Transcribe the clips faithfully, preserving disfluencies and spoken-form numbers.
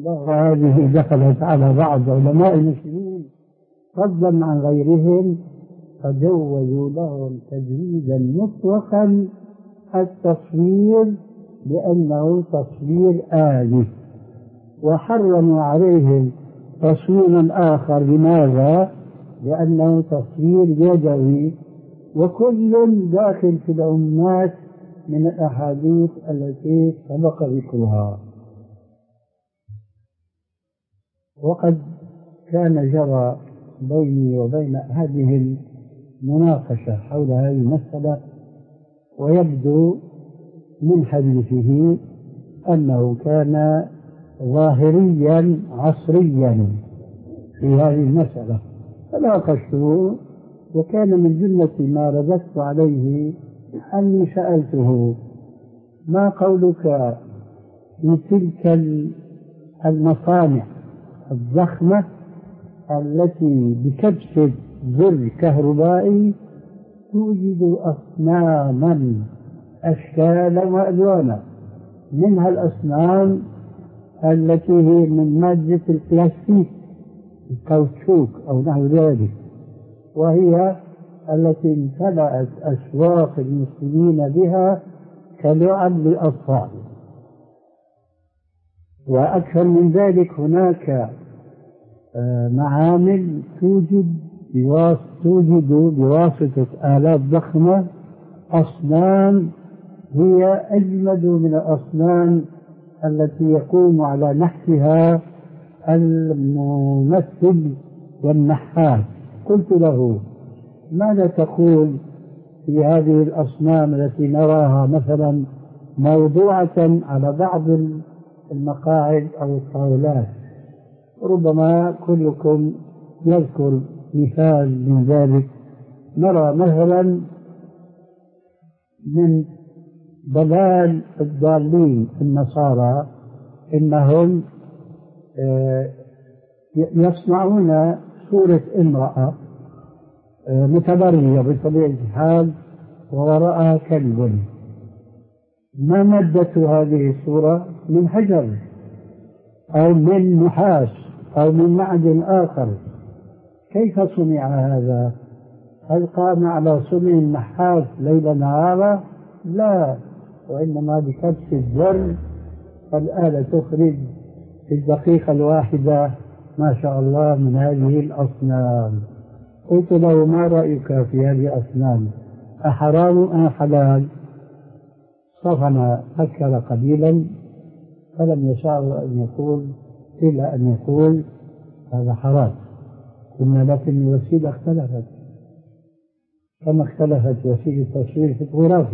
وهذه دخلت على بعض علماء المسلمين فضلا عن غيرهم، فجوزوا لهم تجويزا مطلقا التصوير لأنه تصوير آلي، وحرموا عليهم تصويرا آخر. لماذا؟ لأنه تصوير يدوي، وكل داخل في العمومات من الأحاديث التي سبق ذكرها. وقد كان جرى بيني وبين هذه المناقشة حول هذه المسألة، ويبدو من حديثه أنه كان ظاهريا عصريا في هذه المسألة، فناقشته، وكان من جملة ما رددت عليه أني سألته: ما قولك في تلك المصانع الضخمة التي بكبسة زر كهربائي توجد أصناما أشكالا وألوانا، منها الأصنام التي هي من مادة البلاستيك الكاوتشوك أو نحو ذلك، وهي التي امتلأت أسواق المسلمين بها كلعب للأطفال. وأكثر من ذلك، هناك معامل توجد توجد بواسطة آلات ضخمة أصنام هي أجمد من الأصنام التي يقوم على نحتها الممثل والنحات. قلت له: ماذا تقول في هذه الأصنام التي نراها مثلا موضوعة على بعض المقاعد أو الطاولات؟ ربما كلكم يذكر مثال من ذلك. نرى مثلا من ضلال الضالين النصارى إنهم يصنعون صورة امرأة متبرية بطبيعة الحال ووراءها كلب. ما مادة هذه الصورة؟ من حجر أو من نحاس أو من معدن آخر. كيف صنع هذا؟ هل قام على صنع النحاس ليل نهارا؟ لا، وإنما بكبس الزر فالآلة تخرج في الدقيقة الواحدة ما شاء الله من هذه الأصنام. قلت له: ما رأيك في هذه الأصنام؟ أحرام أم حلال؟ صفن فكر قليلا فلم يشاء أن يقول إلا أن يقول هذا حرام. قلنا: لكن الوسيلة اختلفت كما اختلفت وسيلة التصوير في الغرافي.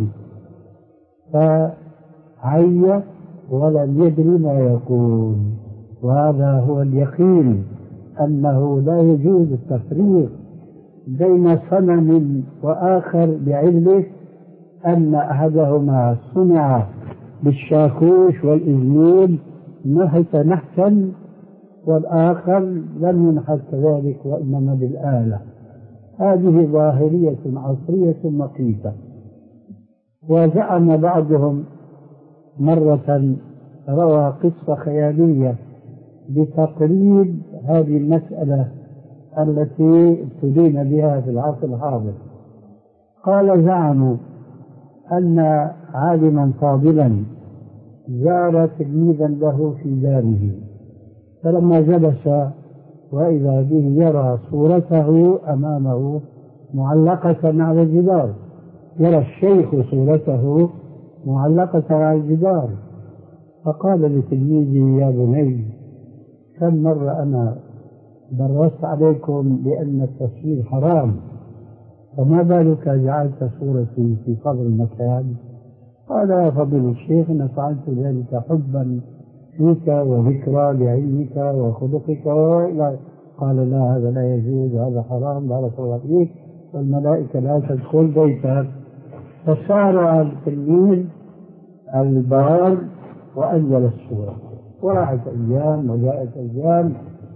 فعي ولم يدري ما يقول، وهذا هو اليقين أنه لا يجوز التفريق بين صنم وآخر بعلة أن أحدهما صنع بالشاكوش والإزميل نحت نحتا، والآخر لم ينحت كذلك وإنما بالآلة. هذه ظاهرية عصرية مقيتة. وزعم بعضهم مرة روى قصة خيالية بتقريب هذه المسألة التي ابتلينا بها في العصر الحاضر. قال: زعموا أن عالما فاضلا زار تلميذا له في داره، فلما جلس وإذا به يرى صورته أمامه معلقة على الجدار، يرى الشيخ صورته معلقة على الجدار. فقال لتلميذه: يا بني، كم مرة أنا درست عليكم بأن التصوير حرام، فما بالك جعلت صورتي في قبر المكان؟ قال: يا فضيلة الشيخ، أنا فعلت ذلك حبا فيك وذكرى لعلمك وخلقك. قال: لا، هذا لا يجوز، هذا حرام، بارك الله فيك، والملائكة لا تدخل بيتك. فصار التلميذ البار وأنزل الصورة، وراحت أيام وجاءت أيام،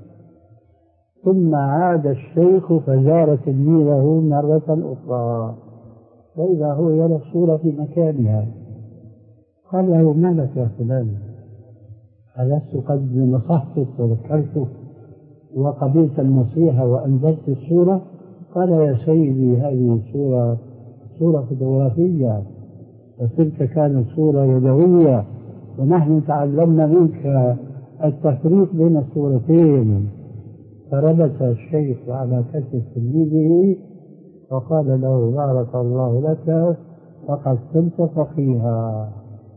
ثم عاد الشيخ فزار تلميذه مرة أخرى فإذا هو يرى الصورة في مكانها. قال له: ما لك يا فلان؟ ألست قد نصحتك وذكرتك وقبلت النصيحة وأنزلت السورة؟ قال يا سيدي هذه السورة سورة فوتوغرافية وتلك كانت سورة يدوية، ونحن تعلمنا منك التفريق بين السورتين. فربط الشيخ على كتف تلميذه وقال له بارك الله لك فقد كنت فقيها.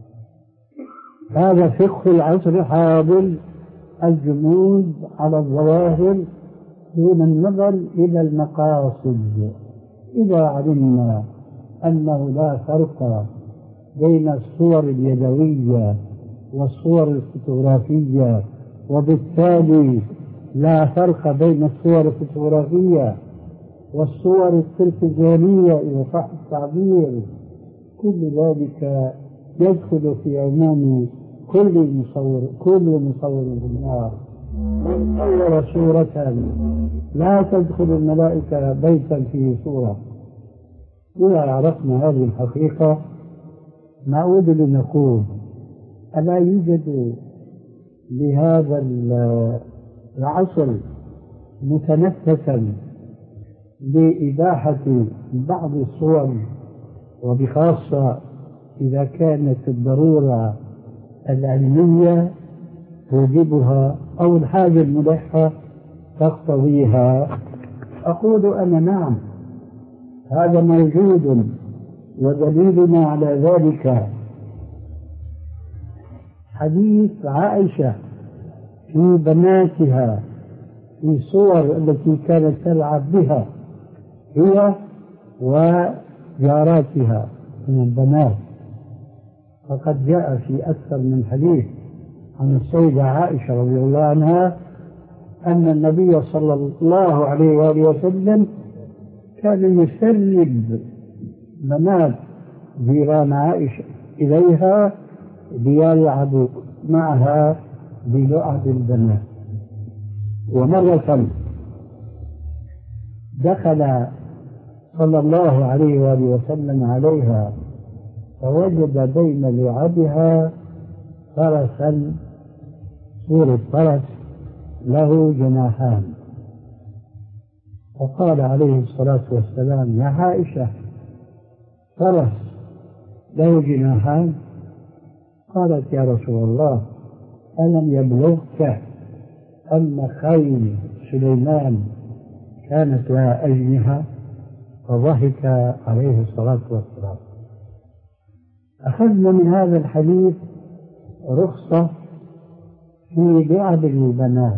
هذا فقه العصر الحاضر، الجمود على الظواهر دون النظر إلى المقاصد. إذا علمنا أنه لا فرق بين الصور اليدوية والصور الفوتوغرافية، وبالتالي لا فرق بين الصور الفوتوغرافية والصور التلفزيونية إذا صح التعبير، كل ذلك يدخل في عموم كل مصور كل مصور في النار. من صور صورة لا تدخل الملائكة بيتا فيه صورة. إذا عرفنا هذه الحقيقة نعود لنقول ألا يوجد لهذا العصر متنفسا بإباحة بعض الصور، وبخاصة إذا كانت الضرورة العلمية توجبها أو الحاجة الملحة تقتضيها؟ أقول أنا نعم، هذا موجود، ودليلنا على ذلك حديث عائشة في بناتها في الصور التي كانت تلعب بها هي وجاراتها من البنات. فقد جاء في أكثر من حديث عن السيدة عائشة رضي الله عنها أن النبي صلى الله عليه وآله وسلم كان يسرب بنات جيران عائشة إليها ليلعبوا معها بلعب البنات. ومرة دخل صلى الله عليه وآله وسلم عليها فوجد بين لعبها فرسا، صورة فرس له جناحان، فقال عليه الصلاة والسلام يا عائشة فرس له جناحان؟ قالت يا رسول الله ألم يبلغك أن خيل سليمان كانت لها أجنحة؟ فضحك عليه الصلاة والسلام. أخذنا من هذا الحديث رخصة في لعب البنات،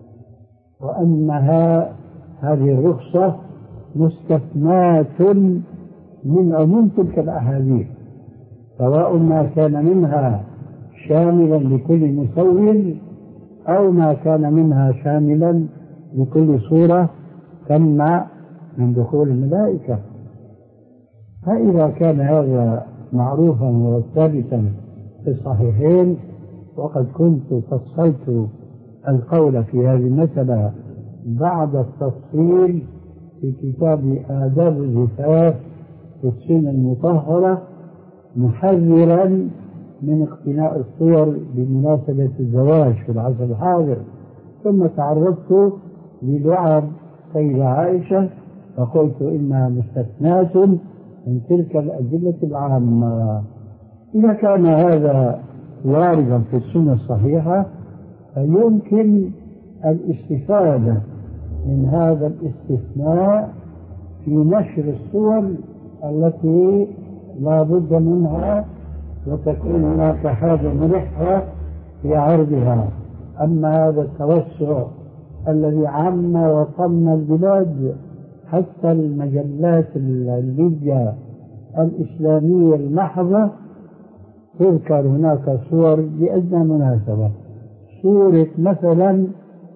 وأنها هذه الرخصة مستثناة من عموم تلك الأحاديث، سواء ما كان منها شاملا لكل مصور أو ما كان منها شاملا لكل صورة تمنع من دخول الملائكة. فإذا كان هذا معروفا وثابتا في الصحيحين، وقد كنت فصلت القول في هذه المسألة بعد التفصيل في كتاب آداب الزفاف في السنة المطهرة، محذرا من اقتناء الصور بمناسبة الزواج في العصر الحاضر. ثم تعرضت للعب سيدة عائشة فقلت إنها مستثناة من تلك الأدلة العامة. إذا كان هذا واردا في السنة الصحيحة فيمكن الاستفادة من هذا الاستثناء في نشر الصور التي لا بد منها وتكون هناك حاجة ملحة في عرضها. أما هذا التوسع الذي عم وطم البلاد حتى المجلات العلمية الإسلامية المحضة تذكر هناك صور لأدنى مناسبة، صورة مثلا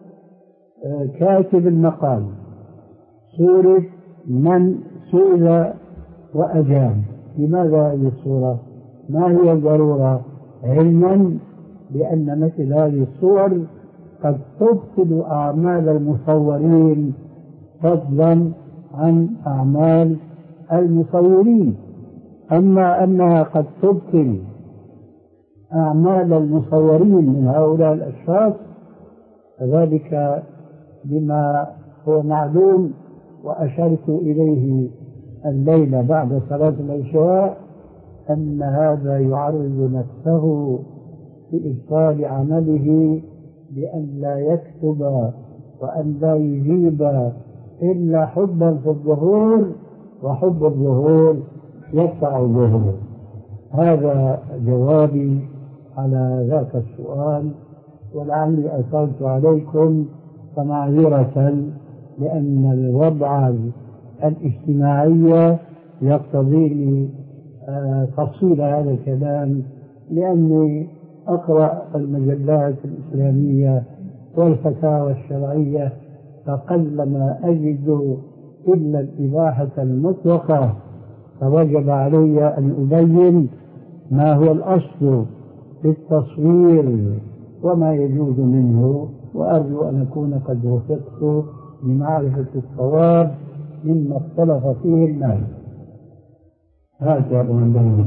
كاتب المقال، صورة من سئل وأجاب. لماذا هذه الصورة؟ ما هي الضرورة؟ علما بأن مثل هذه الصور قد تبطل أعمال المصورين فضلا عن أعمال المصورين. أما أنها قد تبطل أعمال المصورين من هؤلاء الأشخاص، ذلك بما هو معلوم وأشرت إليه الليلة بعد صلاة العشاء، أن هذا يعرض نفسه في إبطال عمله بأن لا يكتب وأن لا يجيب إلا حبا في الظهور، وحب الظهور يدفع الظهور. هذا جوابي على ذاك السؤال، ولعلي أثرت عليكم فمعذرة، لأن الوضع الاجتماعي يقتضيني تفصيل هذا الكلام، لأني أقرأ المجلات الإسلامية والفتاوى الشرعية، فقلما أجد إلا الإباحة المطلقة، فوجب علي أن أبين ما هو الأصل في التصوير وما يجوز منه، وأرجو أن أكون قد وفقت لمعرفة الصواب مما اختلف فيه الناس. هذا هو الدليل.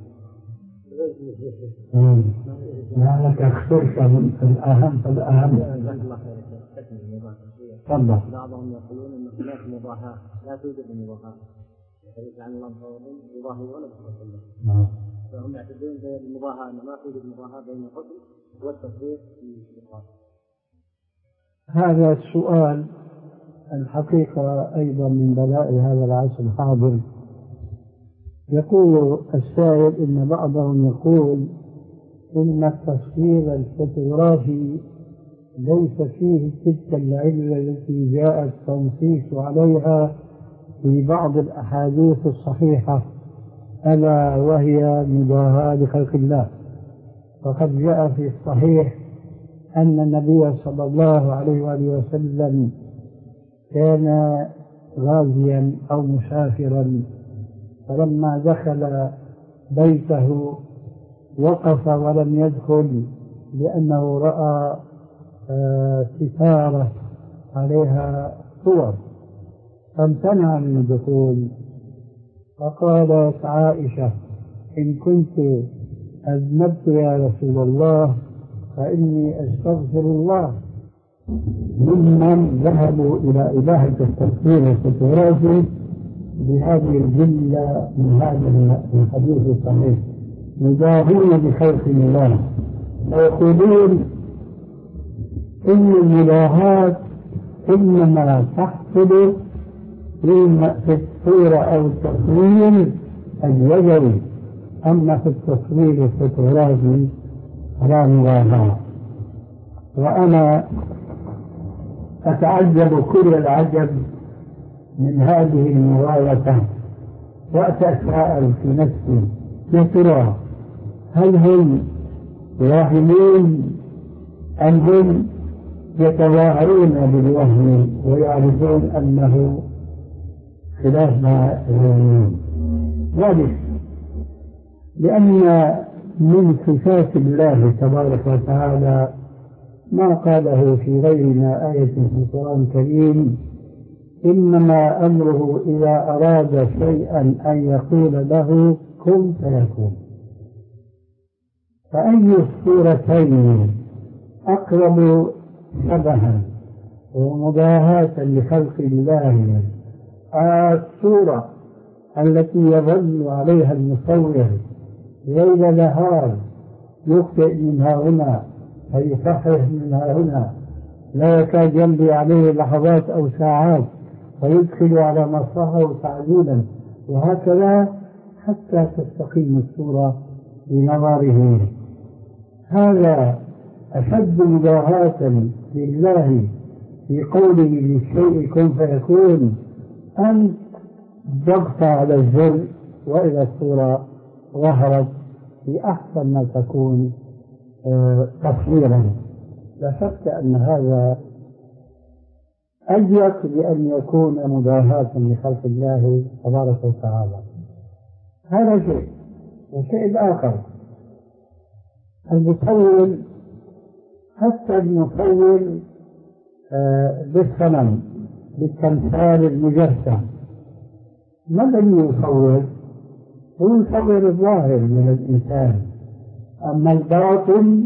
لعلك اخترت الأهم فالأهم. تفضل. بعضهم يقولون أن هناك مضاهاة لا توجد المضاهاة، يحدث عن الله يضاهي ولا يضاهي، فهم يعتبرون بالمضاهاة أن ما توجد مضاهاة بين القتل والتصوير في الإقامة. هذا السؤال الحقيقة أيضا من بلاء هذا العصر الحاضر. يقول السائل إن بعضهم يقول إن التصوير الفوتوغرافي ليس فيه تلك العلة التي جاء التنصيص عليها في بعض الأحاديث الصحيحة، ألا وهي مضاهاة لخلق الله. وقد جاء في الصحيح أن النبي صلى الله عليه وآله وسلم كان غازيا أو مسافرا، فلما دخل بيته وقف ولم يدخل لأنه رأى ستارة عليها صور، فامتنع من الدخول. فقالت عائشة: إن كنت أذنبت يا رسول الله فإني أستغفر الله. ممن ذهبوا إلى إباحة التصوير الفوتوغرافي بهذه الجملة من هذا الحديث الصحيح، يضاهون بخلق الله، ويقولون إن المضاهاة إنما تحصل في الصورة أو التصوير اليدوي، أما في التصوير الفوتوغرافي فلا مضاهاة. وأنا أتعجب كل العجب من هذه المغالطة، وأتساءل في نفسي: يا ترى هل هم واهمون أم هم يتظاهرون بالوهم ويعرفون أنه خلاف ما يظنون؟ ذلك لأن من صفات الله تبارك وتعالى ما قاله في غير ما آية في القرآن الكريم: إنما أمره إذا أراد شيئا أن يقول له كن فيكون. فأي الصورتين أقرب شبها ومضاهاة لخلق الله؟ الصورة التي يظل عليها المصور ليل نهار، يخطئ منها هنا فيصحح منها هنا، لا يكاد يمضي عليه لحظات أو ساعات ويدخل على مصلحه تعديلا، وهكذا حتى تستقيم الصورة بنظره. هذا أشد مضاهاة لله في قوله للشيء كن فيكون أن ضغط على الزر وإذا الصورة ظهرت في أحسن ما تكون تصويرا. لا شك أن هذا أجيك بأن يكون مضاهاة لخلق الله تبارك وتعالى. هذا شيء. والشيء الآخر المصور، حتى المصور بالصنم بالتمثال المجسم، ما الذي يصور؟ هو يصور الظاهر من الإنسان، أما الباطن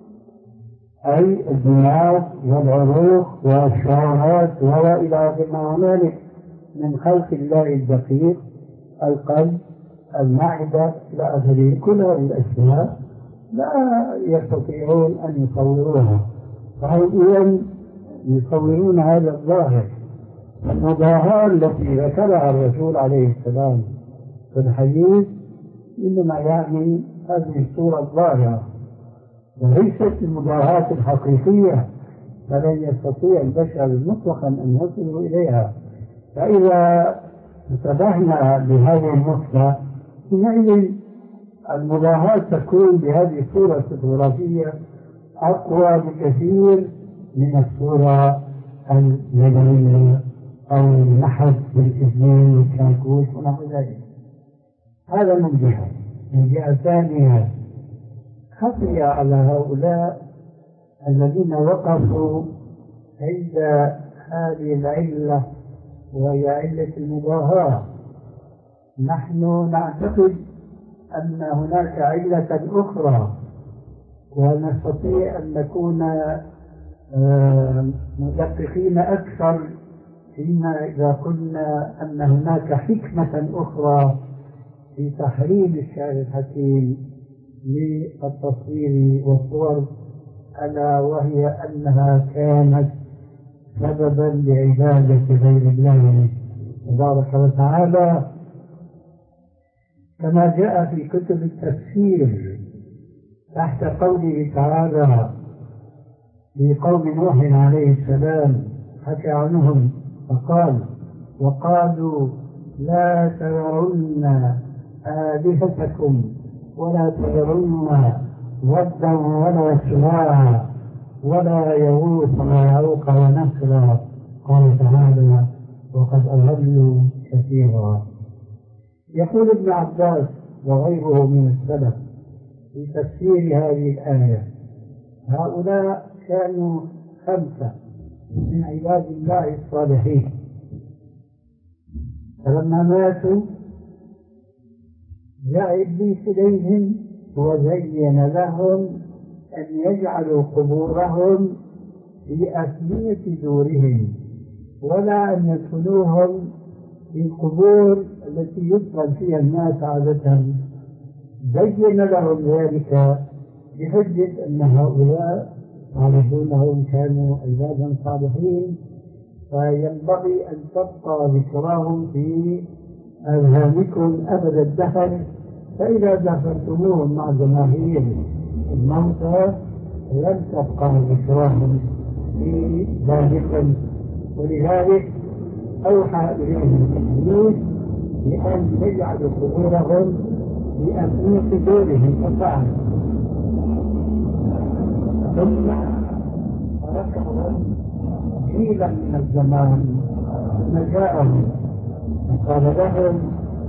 أي الدماغ والعروق والشهوات وإلى آخر ما هنالك من خلق الله الدقيق، القلب، المعدة إلى آخره، كل هذه الأشياء لا يستطيعون أن يصوروها، فهم يصورون هذا الظاهر. المضاهاة التي ذكرها الرسول عليه السلام في الحديث إنما يعني هذه الصورة الظاهرة وليست المضاهاة الحقيقية، فلن يستطيع البشر مطلقا أن يصلوا إليها. فإذا انتبهنا لهذه النقطة حينئذ المضاهاة تكون بهذه الصورة الفوتوغرافية أقوى بكثير من الصورة النظرية أو النحت بالإذنين والكاكوس ونحو ذلك. هذا من جهة. من جهة ثانية خفي على هؤلاء الذين وقفوا عند هذه العلة وهي علة المضاهاة. نحن نعتقد أن هناك علة أخرى ونستطيع أن نكون مدققين أكثر فيما إذا قلنا أن هناك حكمة أخرى في تحريم الشعر الحكيم للتصوير والصور، ألا وهي أنها كانت سببا لعبادة غير الله تبارك وتعالى، كما جاء في كتب التفسير تحت قوله تعالى في قوم نوح عليه السلام حكى عنهم فقال: وقالوا لا تذرن آلهتكم ولا تذرن ودا ولا سواعا ولا يغوث ويعوق ونسرا. قال تعالى: وقد أضلوا كثيرا. يقول ابن عباس وغيره من السلف في تفسير هذه الآية: هؤلاء كانوا خمسة من عباد الله الصالحين، فلما ماتوا جاء إبليس إليهم وزين لهم أن يجعلوا قبورهم في أثنية دورهم ولا أن يدفنوهم في القبور التي يدفن فيها الناس عادة. زين لهم ذلك بحجة أن هؤلاء عارفونهم كانوا عبادا صالحين، فينبغي أن تبقى ذكراهم في أذهانكم أبد الدهر، فإذا دفنتموهم مع جماهير الموتى لن تبقى ذكراهم في ذلك. ولذلك أوحى إليهم إبليس بأن يجعلوا قبورهم بأثنية دورهم ففعلوا، ثم تركهم قليلا من الزمان ثم جاءهم وقال لهم: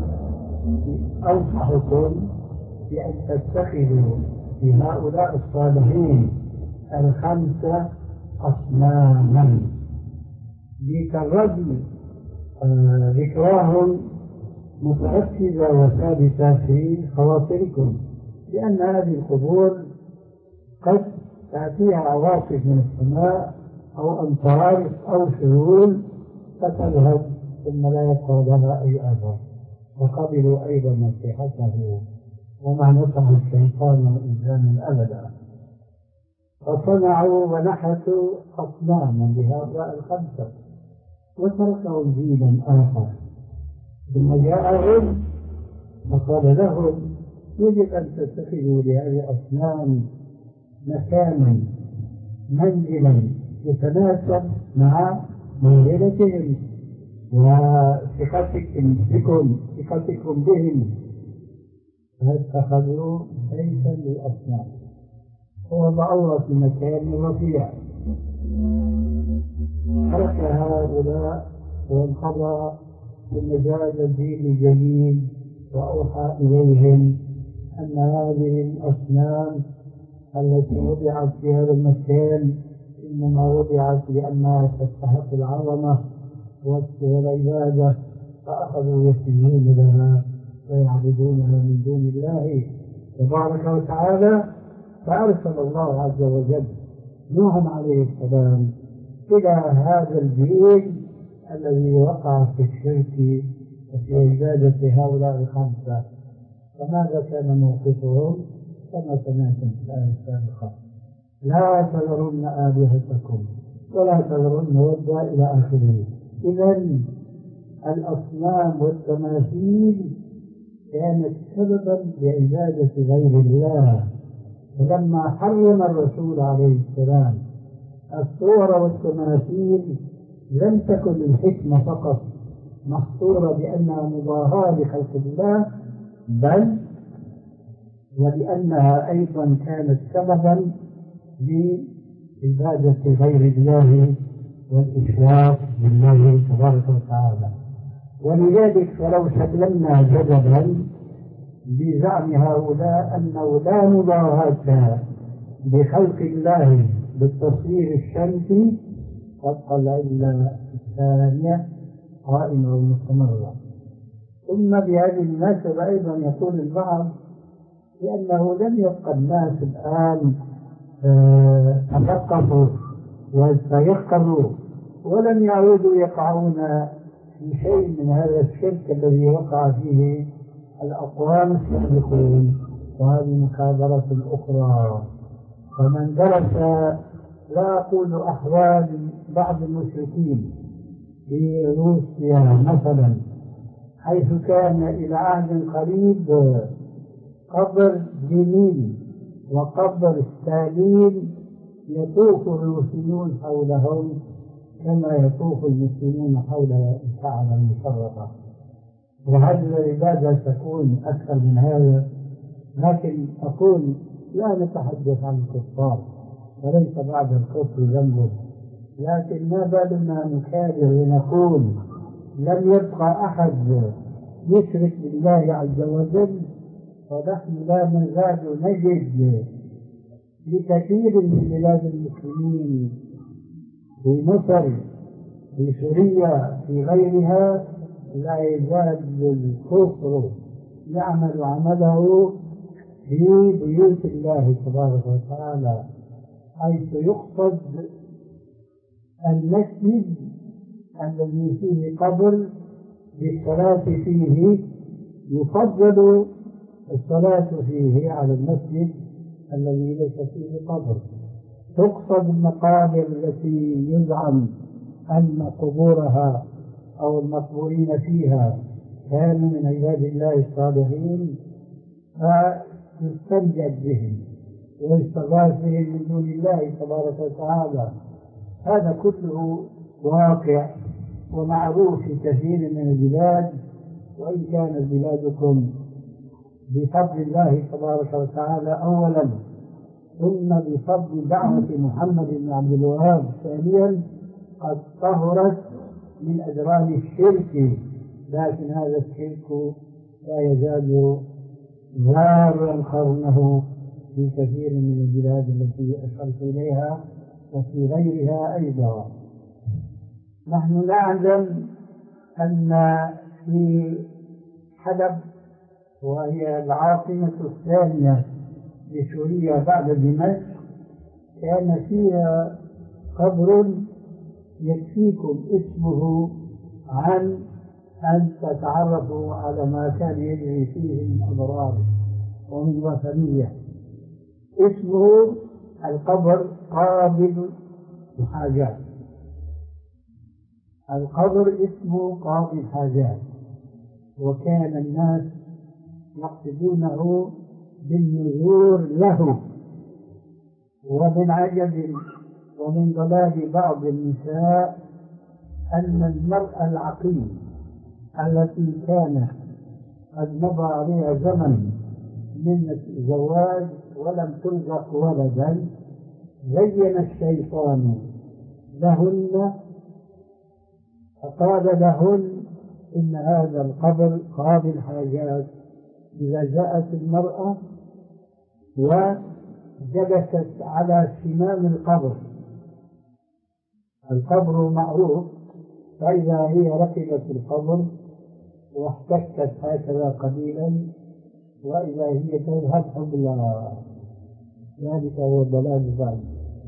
أنصحكم بأن تتخذوا في هؤلاء الصالحين الخمسة أصناما لتردوا ذكراهم متركزة وثابتة في خواطركم، لأن هذه القبور قد تأتيها عواصف من السماء أو أمطار أو سيول فتذهب ثم لا يبقى لها أي أثر. وقبلوا أيضا نصيحته وما نصح الشيطان والإنسان أبدا، فصنعوا ونحتوا أصناما لهؤلاء الخمسة وتركهم دينا آخر. ثم جاءهم وقال لهم: يجب أن تتخذوا لهذه الأصنام مكانا منزلا يتناسب مع منزلتهم وثقتكم بكم ثقتكم بهم. فاتخذوا بيتا للأصنام ووضعوها في مكان رفيع. ترك هؤلاء وانقضى ثم جاء الدين الجليل وأوحى إليهم أن هذه الأصنام التي وضعت في هذا المكان إنما وضعت لأنها تستحق العظمة والعبادة، فأخذوا يسجدون لها ويعبدونها من دون الله تبارك وتعالى، فأرسل الله عز وجل نوحا عليه السلام إلى هذا الجيل الذي وقع في الشرك وفي عبادة هؤلاء الخمسة. فماذا كان موقفهم؟ كما سمعتم في الآية السابقة: لا تذرن آلهتكم ولا تذرن ودا إلى آخره. إذن الأصنام والتماثيل كانت سببا لعبادة غير الله. ولما حرم الرسول عليه السلام الصور والتماثيل لم تكن الحكمة فقط محصورة بأنها مضاهاة لخلق الله، بل ولأنها أيضا كانت سببا لعبادة غير الله والإشراك بالله تبارك وتعالى. ولذلك فلو سلمنا جدلا بزعم هؤلاء أنه لا مضاهاة بخلق الله بالتصوير الشمسي، تبقى العلة الثانية قائمة ومستمرة. ثم بهذه المناسبة أيضا يقول البعض لأنه لم يبقى الناس الآن تثقفوا ويتيقظوا ولم يعودوا يقعون في شيء من هذا الشرك الذي وقع فيه الأقوام السابقون. وهذه مكابرة أخرى. فمن درس، لا أقول أحوال بعض المشركين في روسيا مثلا، حيث كان إلى عهد قريب قبر لينين وقبر ستالين يطوف الروسيون حولهم كما يطوف المسلمون حول الكعبة المشرفة. وهل العبادة تكون أكثر من هذا؟ لكن أقول لا نتحدث عن الكفار وليس بعد الكفر ذنبه، لكن ما بالنا نكابر ونقول لم يبقى أحد يشرك بالله عز وجل، ونحن لا نزال نجد لكثير من بلاد المسلمين في مصر في سوريا في غيرها لا يزال الكفر يعمل عمله في بيوت الله تبارك وتعالى، حيث يقصد المسجد الذي فيه قبر للصلاة فيه، يفضل الصلاة فيه على المسجد الذي ليس فيه قبر. تقصد المقابر التي يزعم أن قبورها أو المقبورين فيها كانوا من عباد الله الصالحين، فيستنجد بهم ويستغاث بهم من دون الله تبارك وتعالى. هذا كله واقع ومعروف في كثير من البلاد، وإن كانت بلادكم بفضل الله تبارك وتعالى أولا، ثم بفضل دعوة محمد بن عبد الوهاب ثانيا قد طهرت من أدران الشرك، لكن هذا الشرك لا يزال ضارا قرنه في كثير من البلاد التي أشرت إليها وفي غيرها أيضا. نحن نعلم أن في حلب، وهي العاصمة الثانية لسوريا بعد دمشق، كان فيها قبر يكفيكم اسمه عن أن تتعرفوا على ما كان يجري فيه من أضرار ومن وثنية. اسمه القبر قابل الحاجات. القبر اسمه قاضي الحاجات، وكان الناس يقصدونه بالنذور له. ومن عجب ومن ضلال بعض النساء أن المرأة العقيم التي كان قد مضى عليها زمن من الزواج ولم ترزق ولدا، زين الشيطان لهن فقال لهن إن هذا القبر قاضي الحاجات. إذا جاءت المرأة وجلست على سنام القبر، القبر معروف، فإذا هي ركبت القبر واحتكت هكذا قليلا وإذا هي تذهب حبلها، ذلك هو الضلال البعيد.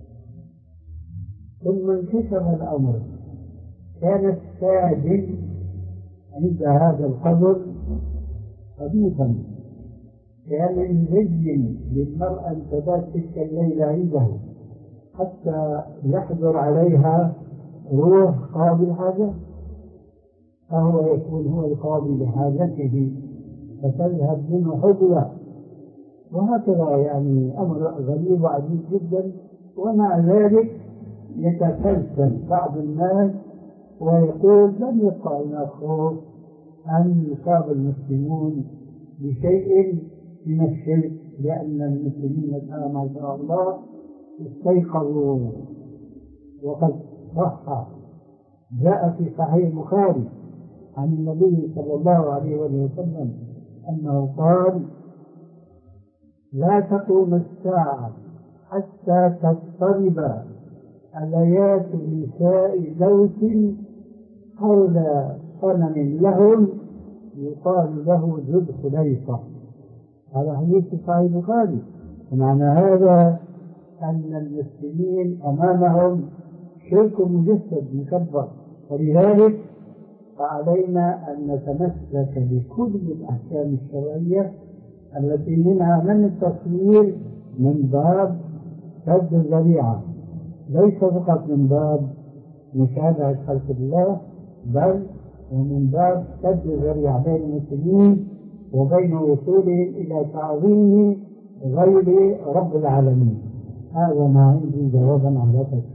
ثم انكشف الأمر، كان الساجد عند هذا القبر خبيثا، كان يزين للمرأة أن تبات تلك الليلة عنده حتى يحضر عليها روح قاضي الحاجة، فهو يكون هو القاضي لحاجته فتذهب منه حبلة. وهكذا يعني أمر غريب وعجيب جدا. ومع ذلك يتفلسف بعض الناس ويقول لم يبقى هناك خوف أن يصاب المسلمون بشيء من الشرك، لأن المسلمين الآن ما شاء الله استيقظوا. وقد صح جاء في صحيح البخاري عن النبي صلى الله عليه وسلم أنه قال: لا تقوم الساعة حتى تضطرب آليات نساء لوط حول صنم لهم يقال له ذو الخليفة. هذا حديث صحيح البخاري. ومعنى هذا أن المسلمين أمامهم شرك مجسد مكبر، ولذلك فعلينا أن نتمسك بكل الأحكام الشرعية التي منها من التصوير من باب سد الذريعة، ليس فقط من باب مشابهة خلق الله، بل ومن باب سد الذريعة بين المسلمين وبين وصولهم إلى تعظيم غير رب العالمين. هذا ما عندي جوابا على ذلك.